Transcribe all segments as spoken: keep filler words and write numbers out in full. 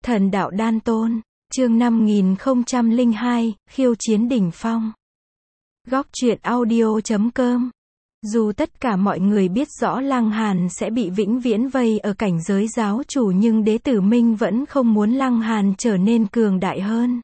Thần đạo đan tôn, chương năm nghìn không trăm lẻ hai, khiêu chiến đỉnh phong. Góc truyện audio chấm com. Dù tất cả mọi người biết rõ Lăng Hàn sẽ bị vĩnh viễn vây ở cảnh giới giáo chủ, nhưng Đế Tử Minh vẫn không muốn Lăng Hàn trở nên cường đại hơn.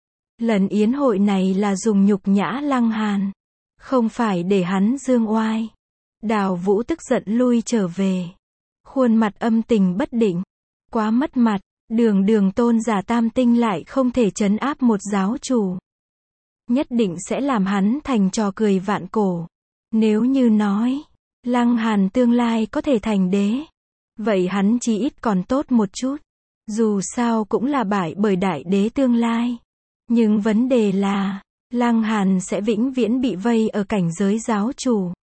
Lần yến hội này là dùng nhục nhã Lăng Hàn, không phải để hắn dương oai. Đào Vũ tức giận lui trở về, khuôn mặt âm tình bất định. Quá mất mặt, đường đường tôn giả tam tinh lại không thể trấn áp một giáo chủ. Nhất định sẽ làm hắn thành trò cười vạn cổ. Nếu như nói, Lăng Hàn tương lai có thể thành đế, vậy hắn chí ít còn tốt một chút. Dù sao cũng là bại bởi đại đế tương lai. Nhưng vấn đề là, Lăng Hàn sẽ vĩnh viễn bị vây ở cảnh giới giáo chủ.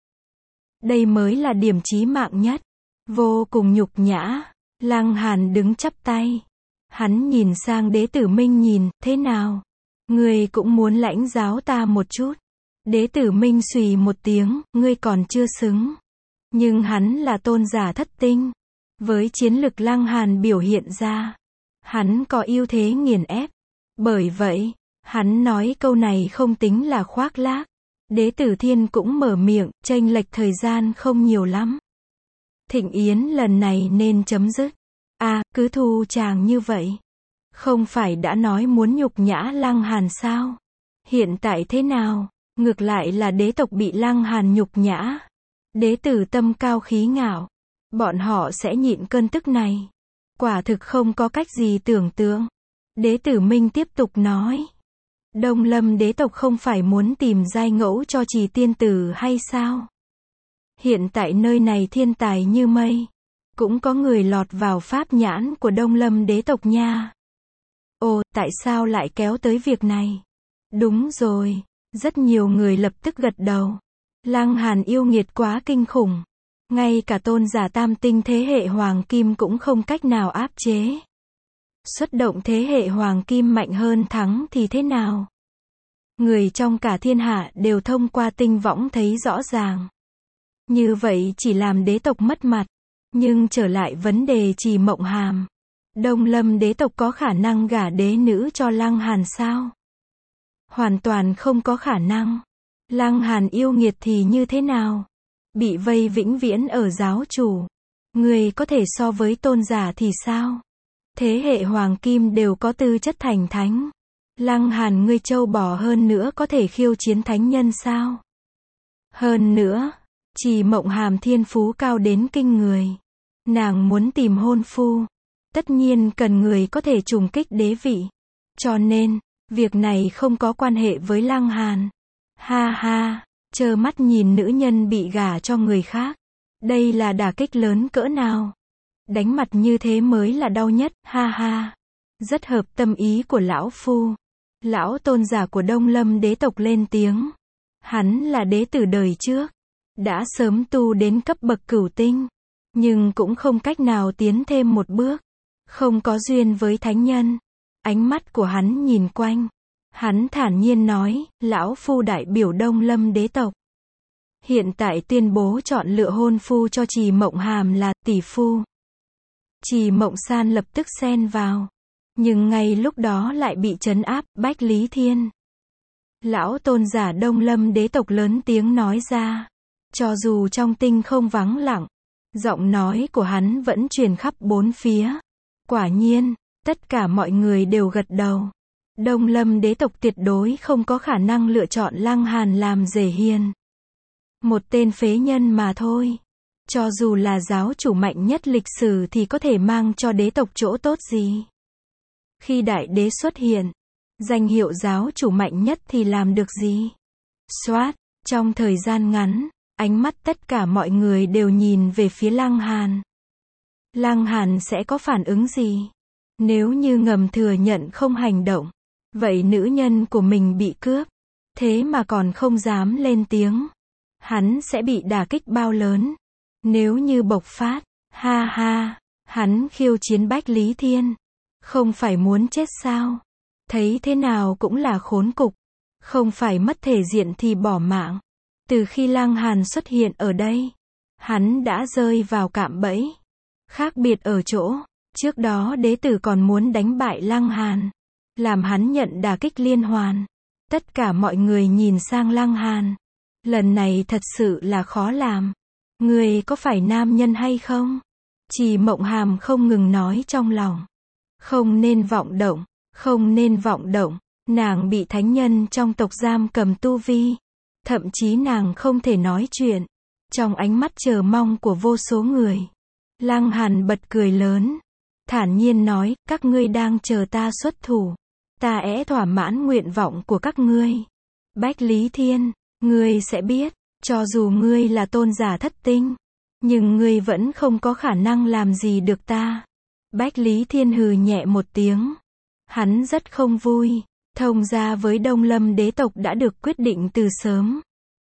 Đây mới là điểm chí mạng nhất. Vô cùng nhục nhã. Lăng Hàn đứng chắp tay. Hắn nhìn sang Đế Tử Minh, nhìn, thế nào? Ngươi cũng muốn lãnh giáo ta một chút. Đế Tử Minh xùy một tiếng, ngươi còn chưa xứng. Nhưng hắn là tôn giả thất tinh. Với chiến lực Lăng Hàn biểu hiện ra, hắn có ưu thế nghiền ép. Bởi vậy, hắn nói câu này không tính là khoác lác. Đế Tử Thiên cũng mở miệng, chênh lệch thời gian không nhiều lắm. Thịnh yến lần này nên chấm dứt. À, cứ thu chàng như vậy. Không phải đã nói muốn nhục nhã Lăng Hàn sao? Hiện tại thế nào? Ngược lại là đế tộc bị Lăng Hàn nhục nhã. Đế tử tâm cao khí ngạo. Bọn họ sẽ nhịn cơn tức này. Quả thực không có cách gì tưởng tượng. Đế Tử Minh tiếp tục nói. Đông Lâm đế tộc không phải muốn tìm giai ngẫu cho Trì tiên tử hay sao? Hiện tại nơi này thiên tài như mây. Cũng có người lọt vào pháp nhãn của Đông Lâm đế tộc nha. Ồ, tại sao lại kéo tới việc này? Đúng rồi. Rất nhiều người lập tức gật đầu. Lăng Hàn yêu nghiệt quá kinh khủng. Ngay cả tôn giả tam tinh thế hệ Hoàng Kim cũng không cách nào áp chế. Xuất động thế hệ Hoàng Kim mạnh hơn thắng thì thế nào? Người trong cả thiên hạ đều thông qua tinh võng thấy rõ ràng. Như vậy chỉ làm đế tộc mất mặt. Nhưng trở lại vấn đề Trì Mộng Hàm. Đông Lâm đế tộc có khả năng gả đế nữ cho Lăng Hàn sao? Hoàn toàn không có khả năng. Lăng Hàn yêu nghiệt thì như thế nào? Bị vây vĩnh viễn ở giáo chủ. Người có thể so với tôn giả thì sao? Thế hệ Hoàng Kim đều có tư chất thành thánh. Lăng Hàn ngươi trâu bò hơn nữa có thể khiêu chiến thánh nhân sao? Hơn nữa, Trì Mộng Hàm thiên phú cao đến kinh người. Nàng muốn tìm hôn phu. Tất nhiên cần người có thể trùng kích đế vị. Cho nên, việc này không có quan hệ với Lăng Hàn. Ha ha, trơ mắt nhìn nữ nhân bị gả cho người khác. Đây là đả kích lớn cỡ nào? Đánh mặt như thế mới là đau nhất, ha ha. Rất hợp tâm ý của lão phu. Lão tôn giả của Đông Lâm đế tộc lên tiếng. Hắn là đế tử đời trước. Đã sớm tu đến cấp bậc cửu tinh. Nhưng cũng không cách nào tiến thêm một bước. Không có duyên với thánh nhân. Ánh mắt của hắn nhìn quanh. Hắn thản nhiên nói, lão phu đại biểu Đông Lâm đế tộc. Hiện tại tuyên bố chọn lựa hôn phu cho Trì Mộng Hàm là tỷ phu. Trì Mộng San lập tức xen vào. Nhưng ngay lúc đó lại bị trấn áp, Bách Lý Thiên. Lão tôn giả Đông Lâm đế tộc lớn tiếng nói ra. Cho dù trong tinh không vắng lặng, giọng nói của hắn vẫn truyền khắp bốn phía. Quả nhiên, tất cả mọi người đều gật đầu. Đông Lâm đế tộc tuyệt đối không có khả năng lựa chọn Lăng Hàn làm rể hiền. Một tên phế nhân mà thôi. Cho dù là giáo chủ mạnh nhất lịch sử thì có thể mang cho đế tộc chỗ tốt gì? Khi đại đế xuất hiện, danh hiệu giáo chủ mạnh nhất thì làm được gì? Xoát, trong thời gian ngắn, ánh mắt tất cả mọi người đều nhìn về phía Lăng Hàn. Lăng Hàn sẽ có phản ứng gì? Nếu như ngầm thừa nhận không hành động, vậy nữ nhân của mình bị cướp, thế mà còn không dám lên tiếng. Hắn sẽ bị đả kích bao lớn? Nếu như bộc phát, ha ha, hắn khiêu chiến Bách Lý Thiên. Không phải muốn chết sao? Thấy thế nào cũng là khốn cục. Không phải mất thể diện thì bỏ mạng. Từ khi Lăng Hàn xuất hiện ở đây, hắn đã rơi vào cạm bẫy. Khác biệt ở chỗ, Trước đó đế tử còn muốn đánh bại Lăng Hàn, làm hắn nhận đả kích liên hoàn. Tất cả mọi người nhìn sang Lăng Hàn. Lần này thật sự là khó làm. Ngươi có phải nam nhân hay không? Trì Mộng Hàm không ngừng nói trong lòng. Không nên vọng động, không nên vọng động. Nàng bị thánh nhân trong tộc giam cầm tu vi. Thậm chí nàng không thể nói chuyện. Trong ánh mắt chờ mong của vô số người, Lăng Hàn bật cười lớn, thản nhiên nói, các ngươi đang chờ ta xuất thủ. Ta é thỏa mãn nguyện vọng của các ngươi. Bách Lý Thiên, ngươi sẽ biết, cho dù ngươi là tôn giả thất tinh, nhưng ngươi vẫn không có khả năng làm gì được ta. Bách Lý Thiên hừ nhẹ một tiếng. Hắn rất không vui. Thông gia với Đông Lâm đế tộc đã được quyết định từ sớm.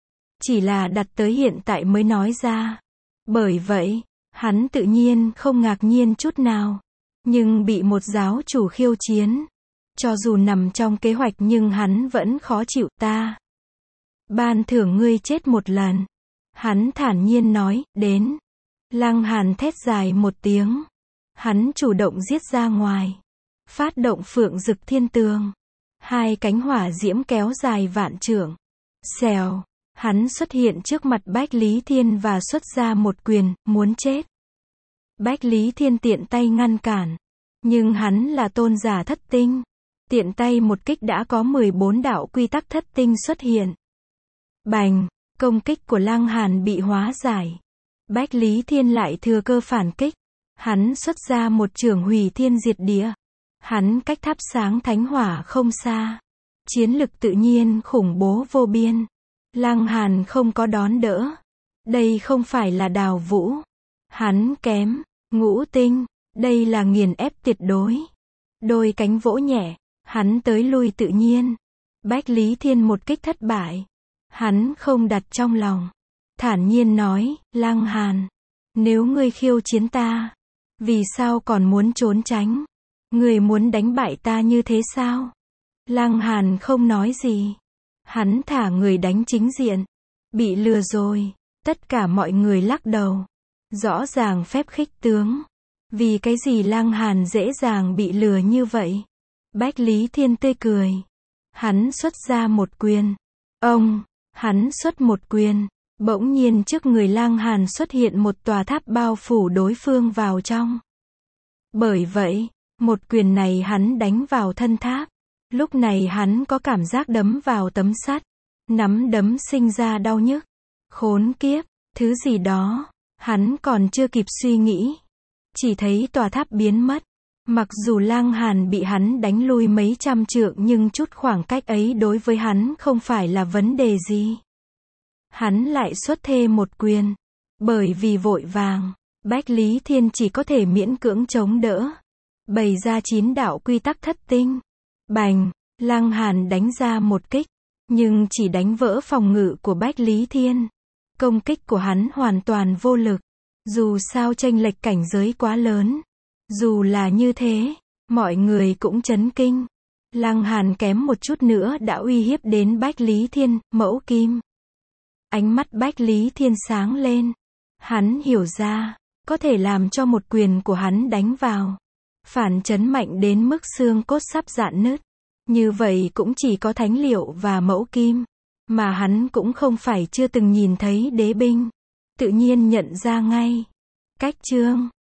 Chỉ là đặt tới hiện tại mới nói ra. Bởi vậy, hắn tự nhiên không ngạc nhiên chút nào. Nhưng bị một giáo chủ khiêu chiến. Cho dù nằm trong kế hoạch nhưng hắn vẫn khó chịu. Ta ban thưởng ngươi chết một lần. Hắn thản nhiên nói, đến. Lăng Hàn thét dài một tiếng. Hắn chủ động giết ra ngoài. Phát động Phượng Dực Thiên Tường. Hai cánh hỏa diễm kéo dài vạn trượng. Xèo. Hắn xuất hiện trước mặt Bách Lý Thiên và xuất ra một quyền, muốn chết. Bách Lý Thiên tiện tay ngăn cản. Nhưng hắn là tôn giả thất tinh. Tiện tay một kích đã có mười bốn đạo quy tắc thất tinh xuất hiện. Bành, công kích của Lăng Hàn bị hóa giải. Bách Lý Thiên lại thừa cơ phản kích. Hắn xuất ra một chưởng hủy thiên diệt địa. Hắn cách thắp sáng thánh hỏa không xa. Chiến lực tự nhiên khủng bố vô biên. Lăng Hàn không có đón đỡ. Đây không phải là Đào Vũ. Hắn kém. Ngũ tinh. Đây là nghiền ép tuyệt đối. Đôi cánh vỗ nhẹ. Hắn tới lui tự nhiên. Bách Lý Thiên một kích thất bại. Hắn không đặt trong lòng. Thản nhiên nói, Lăng Hàn. Nếu ngươi khiêu chiến ta, vì sao còn muốn trốn tránh? Ngươi muốn đánh bại ta như thế sao? Lăng Hàn không nói gì. Hắn thả người đánh chính diện. Bị lừa rồi. Tất cả mọi người lắc đầu. Rõ ràng phép khích tướng. Vì cái gì Lăng Hàn dễ dàng bị lừa như vậy? Bách Lý Thiên tươi cười. Hắn xuất ra một quyền. Ông, hắn xuất một quyền. Bỗng nhiên trước người Lăng Hàn xuất hiện một tòa tháp bao phủ đối phương vào trong. Bởi vậy, một quyền này hắn đánh vào thân tháp. Lúc này hắn có cảm giác đấm vào tấm sắt. Nắm đấm sinh ra đau nhức. Khốn kiếp, thứ gì đó. Hắn còn chưa kịp suy nghĩ. Chỉ thấy tòa tháp biến mất. Mặc dù Lăng Hàn bị hắn đánh lui mấy trăm trượng nhưng chút khoảng cách ấy đối với hắn không phải là vấn đề gì. Hắn lại xuất thêm một quyền. Bởi vì vội vàng, Bách Lý Thiên chỉ có thể miễn cưỡng chống đỡ. Bày ra chín đạo quy tắc thất tinh. Bành, Lăng Hàn đánh ra một kích. Nhưng chỉ đánh vỡ phòng ngự của Bách Lý Thiên. Công kích của hắn hoàn toàn vô lực. Dù sao chênh lệch cảnh giới quá lớn. Dù là như thế, mọi người cũng chấn kinh. Lăng Hàn kém một chút nữa đã uy hiếp đến Bách Lý Thiên, mẫu kim. Ánh mắt Bách Lý Thiên sáng lên. Hắn hiểu ra, có thể làm cho một quyền của hắn đánh vào. Phản chấn mạnh đến mức xương cốt sắp rạn nứt. Như vậy cũng chỉ có thánh liệu và mẫu kim. Mà hắn cũng không phải chưa từng nhìn thấy đế binh. Tự nhiên nhận ra ngay. Cách chương